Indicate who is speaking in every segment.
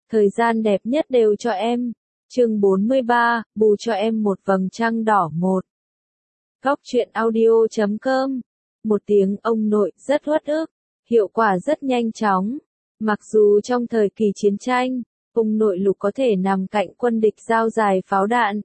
Speaker 1: thời gian đẹp nhất đều cho em. Chương 43, bù cho em một vầng trăng đỏ một. Góc truyện audio.com. Một tiếng ông nội rất uất ức, hiệu quả rất nhanh chóng. Mặc dù trong thời kỳ chiến tranh, ông nội Lục có thể nằm cạnh quân địch giao dài pháo đạn,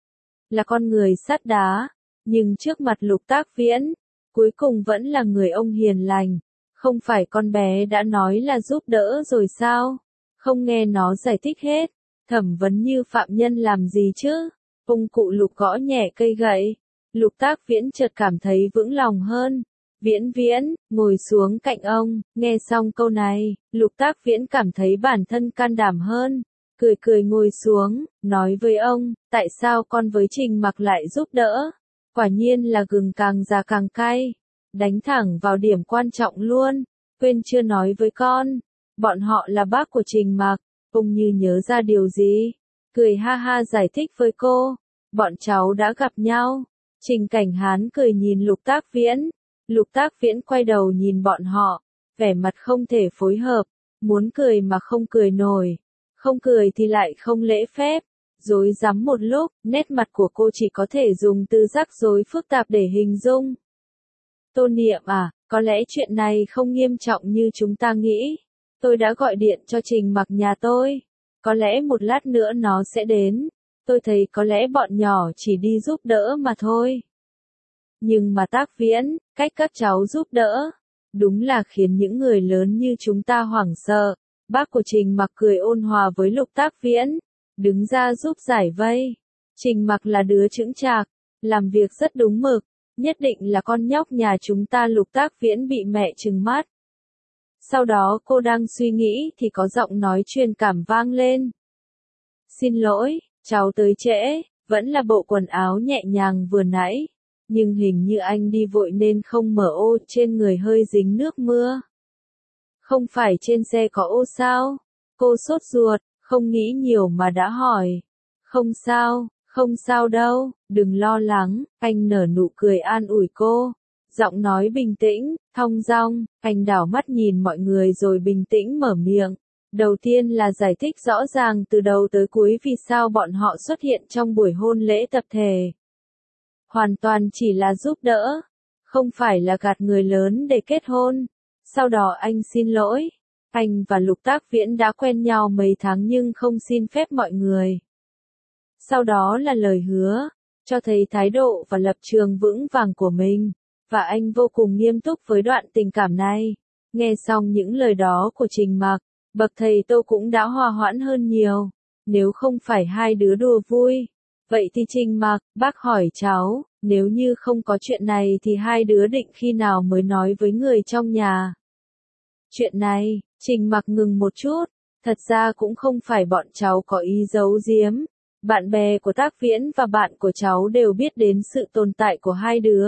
Speaker 1: là con người sắt đá, nhưng trước mặt Lục Tác Viễn, cuối cùng vẫn là người ông hiền lành. Không phải con bé đã nói là giúp đỡ rồi sao? Không nghe nó giải thích hết, thẩm vấn như phạm nhân làm gì chứ? Ông cụ Lục gõ nhẹ cây gậy, Lục Tác Viễn chợt cảm thấy vững lòng hơn. Viễn Viễn, ngồi xuống cạnh ông. Nghe xong câu này, Lục Tác Viễn cảm thấy bản thân can đảm hơn. Cười cười ngồi xuống, nói với ông, tại sao con với Trình Mặc lại giúp đỡ? Quả nhiên là gừng càng già càng cay. Đánh thẳng vào điểm quan trọng luôn. Quên chưa nói với con, bọn họ là bác của Trình Mặc. Ông như nhớ ra điều gì, cười ha ha giải thích với cô. Bọn cháu đã gặp nhau. Trình Cảnh Hán cười nhìn Lục Tác Viễn. Lục Tác Viễn quay đầu nhìn bọn họ, vẻ mặt không thể phối hợp, muốn cười mà không cười nổi, không cười thì lại không lễ phép, rối rắm một lúc, nét mặt của cô chỉ có thể dùng từ rắc rối phức tạp để hình dung. Tô Niệm à, có lẽ chuyện này không nghiêm trọng như chúng ta nghĩ. Tôi đã gọi điện cho Trình Mặc nhà tôi, có lẽ một lát nữa nó sẽ đến. Tôi thấy có lẽ bọn nhỏ chỉ đi giúp đỡ mà thôi. Nhưng mà Tác Viễn, cách các cháu giúp đỡ, đúng là khiến những người lớn như chúng ta hoảng sợ. Bác của Trình Mặc cười ôn hòa với Lục Tác Viễn, đứng ra giúp giải vây. Trình Mặc là đứa chững chạc, làm việc rất đúng mực, nhất định là con nhóc nhà chúng ta. Lục Tác Viễn bị mẹ trừng mắt. Sau đó cô đang suy nghĩ thì có giọng nói truyền cảm vang lên. Xin lỗi, cháu tới trễ, vẫn là bộ quần áo nhẹ nhàng vừa nãy. Nhưng hình như anh đi vội nên không mở ô, trên người hơi dính nước mưa. Không phải trên xe có ô sao? Cô sốt ruột, không nghĩ nhiều mà đã hỏi. Không sao đâu, đừng lo lắng, anh nở nụ cười an ủi cô. Giọng nói bình tĩnh, thong dong, anh đảo mắt nhìn mọi người rồi bình tĩnh mở miệng. Đầu tiên là giải thích rõ ràng từ đầu tới cuối vì sao bọn họ xuất hiện trong buổi hôn lễ tập thể. Hoàn toàn chỉ là giúp đỡ, không phải là gạt người lớn để kết hôn. Sau đó anh xin lỗi. Anh và Lục Tác Viễn đã quen nhau mấy tháng nhưng không xin phép mọi người. Sau đó là lời hứa, cho thấy thái độ và lập trường vững vàng của mình. Và anh vô cùng nghiêm túc với đoạn tình cảm này. Nghe xong những lời đó của Trình Mặc, bậc thầy Tô cũng đã hòa hoãn hơn nhiều. Nếu không phải hai đứa đùa vui. Vậy thì Trình Mặc, bác hỏi cháu, nếu như không có chuyện này thì hai đứa định khi nào mới nói với người trong nhà? Chuyện này, Trình Mặc ngừng một chút, thật ra cũng không phải bọn cháu có ý giấu giếm. Bạn bè của Tác Viễn và bạn của cháu đều biết đến sự tồn tại của hai đứa.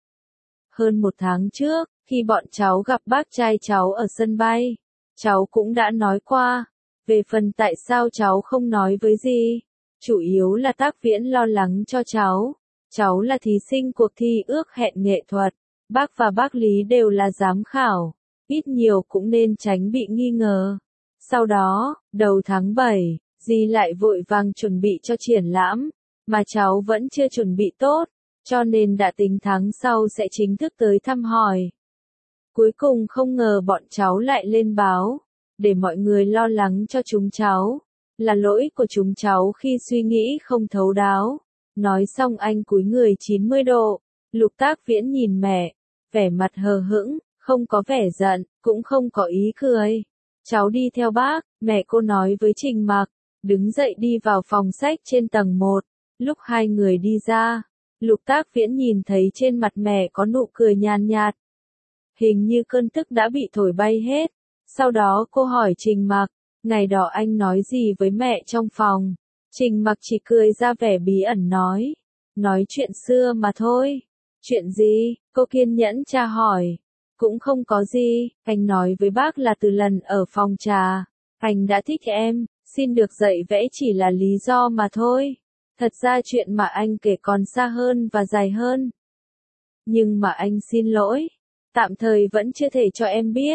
Speaker 1: Hơn một tháng trước, khi bọn cháu gặp bác trai cháu ở sân bay, cháu cũng đã nói qua. Về phần tại sao cháu không nói với gì, chủ yếu là Tác Viễn lo lắng cho cháu. Cháu là thí sinh cuộc thi ước hẹn nghệ thuật, bác và bác Lý đều là giám khảo, ít nhiều cũng nên tránh bị nghi ngờ. Sau đó, đầu tháng 7, dì lại vội vàng chuẩn bị cho triển lãm, mà cháu vẫn chưa chuẩn bị tốt, cho nên đã tính tháng sau sẽ chính thức tới thăm hỏi. Cuối cùng không ngờ bọn cháu lại lên báo, để mọi người lo lắng cho chúng cháu. Là lỗi của chúng cháu khi suy nghĩ không thấu đáo. Nói xong anh cúi người 90 độ, Lục Tác Viễn nhìn mẹ, vẻ mặt hờ hững, không có vẻ giận, cũng không có ý cười. Cháu đi theo bác, mẹ cô nói với Trình Mặc, đứng dậy đi vào phòng sách trên tầng 1. Lúc hai người đi ra, Lục Tác Viễn nhìn thấy trên mặt mẹ có nụ cười nhàn nhạt. Hình như cơn tức đã bị thổi bay hết. Sau đó cô hỏi Trình Mặc, ngày đó anh nói gì với mẹ trong phòng? Trình Mặc chỉ cười ra vẻ bí ẩn nói chuyện xưa mà thôi. Chuyện gì? Cô kiên nhẫn tra hỏi. Cũng không có gì, anh nói với bác là từ lần ở phòng trà, anh đã thích em, xin được dạy vẽ chỉ là lý do mà thôi. Thật ra chuyện mà anh kể còn xa hơn và dài hơn. Nhưng mà anh xin lỗi, tạm thời vẫn chưa thể cho em biết.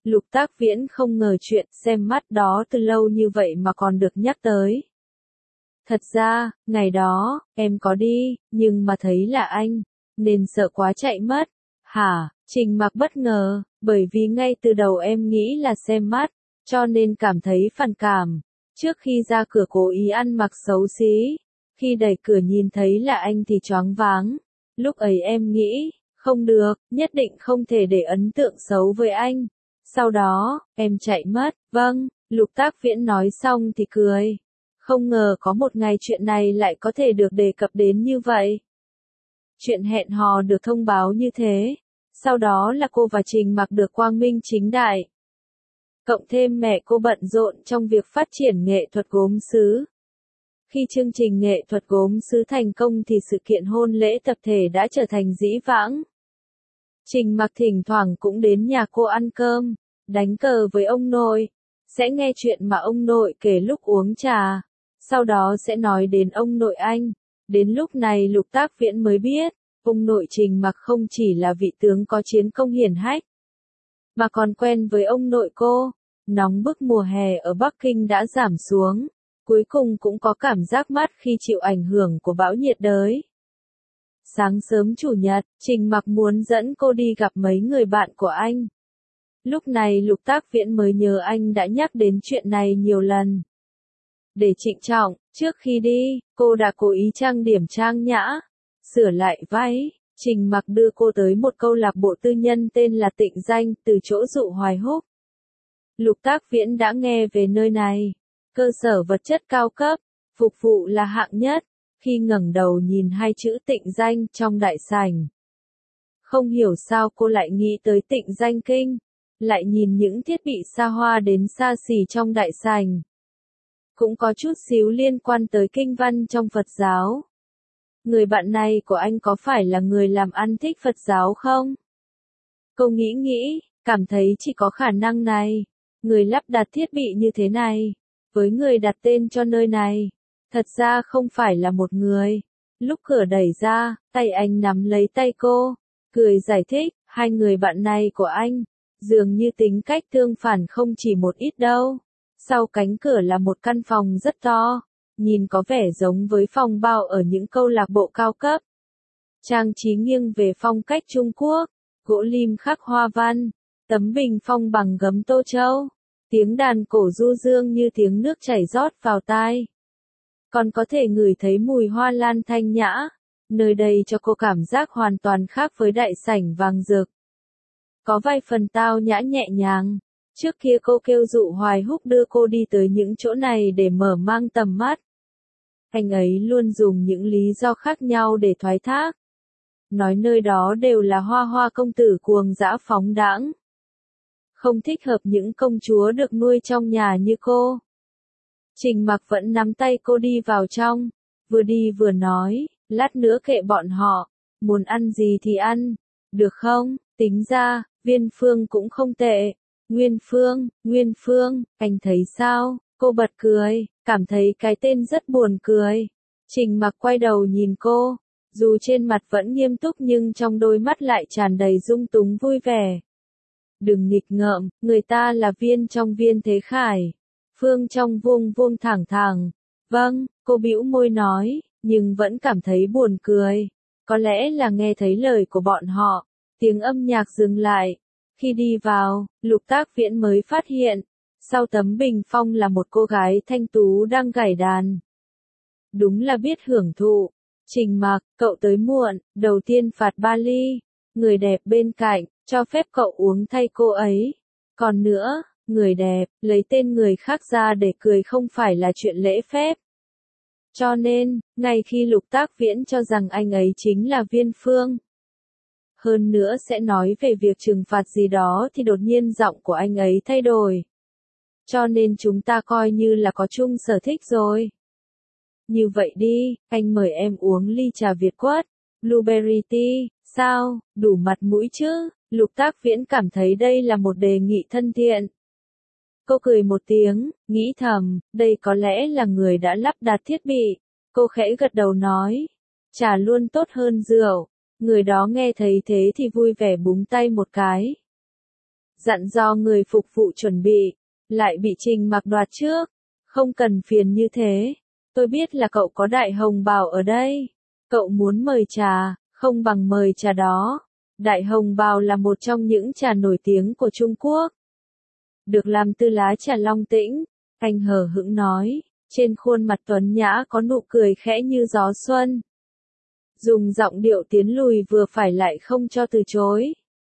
Speaker 1: Lục Tác Viễn không ngờ chuyện xem mắt đó từ lâu như vậy mà còn được nhắc tới. Thật ra, ngày đó, em có đi, nhưng mà thấy là anh, nên sợ quá chạy mất. Hả? Trình Mặc bất ngờ, bởi vì ngay từ đầu em nghĩ là xem mắt, cho nên cảm thấy phản cảm. Trước khi ra cửa cố ý ăn mặc xấu xí, khi đẩy cửa nhìn thấy là anh thì choáng váng. Lúc ấy em nghĩ, không được, nhất định không thể để ấn tượng xấu với anh. Sau đó, em chạy mất. Vâng, Lục Tác Viễn nói xong thì cười. Không ngờ có một ngày chuyện này lại có thể được đề cập đến như vậy. Chuyện hẹn hò được thông báo như thế. Sau đó là cô và Trình Mặc được quang minh chính đại. Cộng thêm mẹ cô bận rộn trong việc phát triển nghệ thuật gốm sứ. Khi chương trình nghệ thuật gốm sứ thành công thì sự kiện hôn lễ tập thể đã trở thành dĩ vãng. Trình Mặc thỉnh thoảng cũng đến nhà cô ăn cơm, đánh cờ với ông nội, sẽ nghe chuyện mà ông nội kể lúc uống trà, sau đó sẽ nói đến ông nội anh. Đến lúc này Lục Tác Viễn mới biết, ông nội Trình Mặc không chỉ là vị tướng có chiến công hiển hách, mà còn quen với ông nội cô. Nóng bức mùa hè ở Bắc Kinh đã giảm xuống, cuối cùng cũng có cảm giác mát khi chịu ảnh hưởng của bão nhiệt đới. Sáng sớm chủ nhật, Trình Mặc muốn dẫn cô đi gặp mấy người bạn của anh. Lúc này Lục Tác Viễn mới nhớ anh đã nhắc đến chuyện này nhiều lần. Để trịnh trọng, trước khi đi, cô đã cố ý trang điểm trang nhã, sửa lại váy. Trình Mặc đưa cô tới một câu lạc bộ tư nhân tên là Tịnh Danh, từ chỗ Dụ Hoài Húc. Lục Tác Viễn đã nghe về nơi này, cơ sở vật chất cao cấp, phục vụ là hạng nhất. Khi ngẩng đầu nhìn hai chữ Tịnh Danh trong đại sảnh, không hiểu sao cô lại nghĩ tới Tịnh Danh Kinh, lại nhìn những thiết bị xa hoa đến xa xỉ trong đại sảnh. Cũng có chút xíu liên quan tới kinh văn trong Phật giáo. Người bạn này của anh có phải là người làm ăn thích Phật giáo không? Cô nghĩ, cảm thấy chỉ có khả năng này. Người lắp đặt thiết bị như thế này, với người đặt tên cho nơi này, thật ra không phải là một người. Lúc cửa đẩy ra, tay anh nắm lấy tay cô, cười giải thích, hai người bạn này của anh, dường như tính cách tương phản không chỉ một ít đâu. Sau cánh cửa là một căn phòng rất to, nhìn có vẻ giống với phòng bao ở những câu lạc bộ cao cấp. Trang trí nghiêng về phong cách Trung Quốc, gỗ lim khắc hoa văn, tấm bình phong bằng gấm tô châu, tiếng đàn cổ du dương như tiếng nước chảy rót vào tai. Còn có thể ngửi thấy mùi hoa lan thanh nhã, nơi đây cho cô cảm giác hoàn toàn khác với đại sảnh vàng rực. Có vài phần tao nhã nhẹ nhàng. Trước kia cô kêu Dụ Hoài Húc đưa cô đi tới những chỗ này để mở mang tầm mắt. Anh ấy luôn dùng những lý do khác nhau để thoái thác. Nói nơi đó đều là hoa hoa công tử cuồng dã phóng đãng. Không thích hợp những công chúa được nuôi trong nhà như cô. Trình Mặc vẫn nắm tay cô đi vào trong, vừa đi vừa nói, lát nữa kệ bọn họ, muốn ăn gì thì ăn, được không? Tính ra, Viên Phương cũng không tệ. Nguyên Phương, anh thấy sao? Cô bật cười, cảm thấy cái tên rất buồn cười. Trình Mặc quay đầu nhìn cô, dù trên mặt vẫn nghiêm túc nhưng trong đôi mắt lại tràn đầy dung túng vui vẻ. Đừng nghịch ngợm, người ta là Viên trong Viên Thế Khải. Phương trong vuông vuông thẳng thẳng. Vâng, cô bĩu môi nói, nhưng vẫn cảm thấy buồn cười. Có lẽ là nghe thấy lời của bọn họ, tiếng âm nhạc dừng lại. Khi đi vào, Lục Tác Viễn mới phát hiện, sau tấm bình phong là một cô gái thanh tú đang gảy đàn. Đúng là biết hưởng thụ. Trình Mặc, cậu tới muộn, đầu tiên phạt 3 ly. Người đẹp bên cạnh, cho phép cậu uống thay cô ấy. Còn nữa, người đẹp, lấy tên người khác ra để cười không phải là chuyện lễ phép. Cho nên, ngay khi Lục Tác Viễn cho rằng anh ấy chính là Viên Phương, hơn nữa sẽ nói về việc trừng phạt gì đó thì đột nhiên giọng của anh ấy thay đổi. Cho nên chúng ta coi như là có chung sở thích rồi. Như vậy đi, anh mời em uống ly trà Việt quất, blueberry tea, sao, đủ mặt mũi chứ? Lục Tác Viễn cảm thấy đây là một đề nghị thân thiện. Cô cười một tiếng, nghĩ thầm, đây có lẽ là người đã lắp đặt thiết bị. Cô khẽ gật đầu nói, trà luôn tốt hơn rượu. Người đó nghe thấy thế thì vui vẻ búng tay một cái. dặn dò người phục vụ chuẩn bị, lại bị Trình Mặc đoạt trước. Không cần phiền như thế, tôi biết là cậu có đại hồng bào ở đây. Cậu muốn mời trà, không bằng mời trà đó. Đại hồng bào là một trong những trà nổi tiếng của Trung Quốc. Được làm từ lá trà Long Tĩnh, anh hờ hững nói, trên khuôn mặt tuấn nhã có nụ cười khẽ như gió xuân. Dùng giọng điệu tiến lùi vừa phải lại không cho từ chối.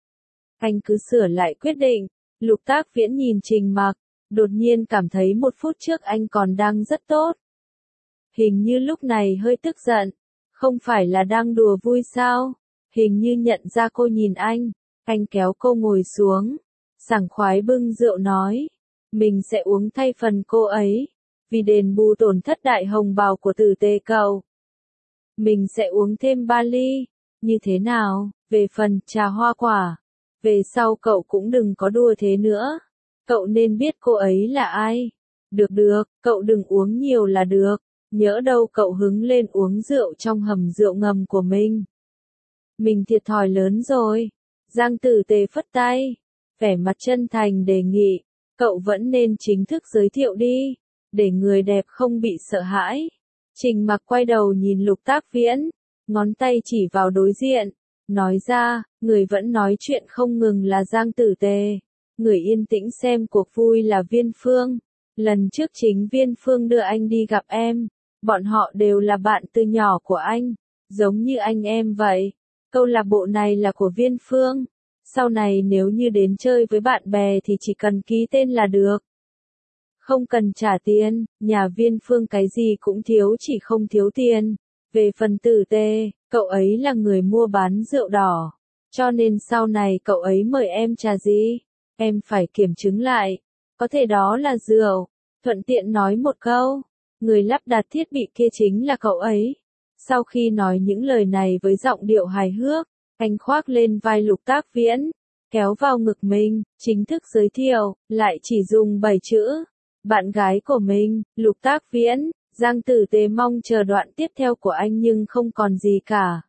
Speaker 1: Anh cứ sửa lại quyết định. Lục Tác Viễn nhìn Trình Mặc, đột nhiên cảm thấy một phút trước anh còn đang rất tốt. Hình như lúc này hơi tức giận, không phải là đang đùa vui sao? Hình như nhận ra cô nhìn anh kéo cô ngồi xuống, sảng khoái bưng rượu nói, mình sẽ uống thay phần cô ấy, vì đền bù tổn thất đại hồng bào của Tử Tề cậu. Mình sẽ uống thêm 3 ly, như thế nào, về phần trà hoa quả, về sau cậu cũng đừng có đùa thế nữa, cậu nên biết cô ấy là ai. Được, cậu đừng uống nhiều là được, nhỡ đâu cậu hứng lên uống rượu trong hầm rượu ngầm của mình. Mình thiệt thòi lớn rồi. Giang Tử Tề phất tay, vẻ mặt chân thành đề nghị, cậu vẫn nên chính thức giới thiệu đi, để người đẹp không bị sợ hãi. Trình Mặc quay đầu nhìn Lục Tác Viễn, ngón tay chỉ vào đối diện, nói ra, người vẫn nói chuyện không ngừng là Giang Tử Tề, người yên tĩnh xem cuộc vui là Viên Phương. Lần trước chính Viên Phương đưa anh đi gặp em, bọn họ đều là bạn từ nhỏ của anh, giống như anh em vậy. Câu lạc bộ này là của Viên Phương. Sau này nếu như đến chơi với bạn bè thì chỉ cần ký tên là được. Không cần trả tiền, nhà Viên Phương cái gì cũng thiếu chỉ không thiếu tiền. Về phần Tử Tề, cậu ấy là người mua bán rượu đỏ. Cho nên sau này cậu ấy mời em trà gì, em phải kiểm chứng lại. Có thể đó là rượu. Thuận tiện nói một câu, người lắp đặt thiết bị kia chính là cậu ấy. Sau khi nói những lời này với giọng điệu hài hước, anh khoác lên vai Lục Tác Viễn, kéo vào ngực mình, chính thức giới thiệu, lại chỉ dùng 7 chữ. Bạn gái của mình, Lục Tác Viễn. Giang Tử Tề mong chờ đoạn tiếp theo của anh nhưng không còn gì cả.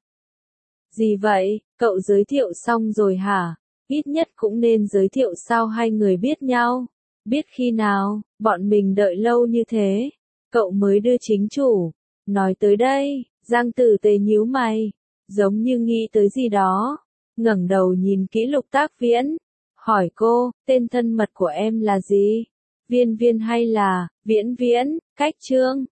Speaker 1: Gì vậy, cậu giới thiệu xong rồi hả? Ít nhất cũng nên giới thiệu sao hai người biết nhau. Biết khi nào, bọn mình đợi lâu như thế, cậu mới đưa chính chủ. Nói tới đây, Giang Tử Tề nhíu mày, giống như nghĩ tới gì đó, ngẩng đầu nhìn kỹ Lục Tác Viễn, hỏi cô, tên thân mật của em là gì? Viên Viên hay là Viễn Viễn, cách Trương?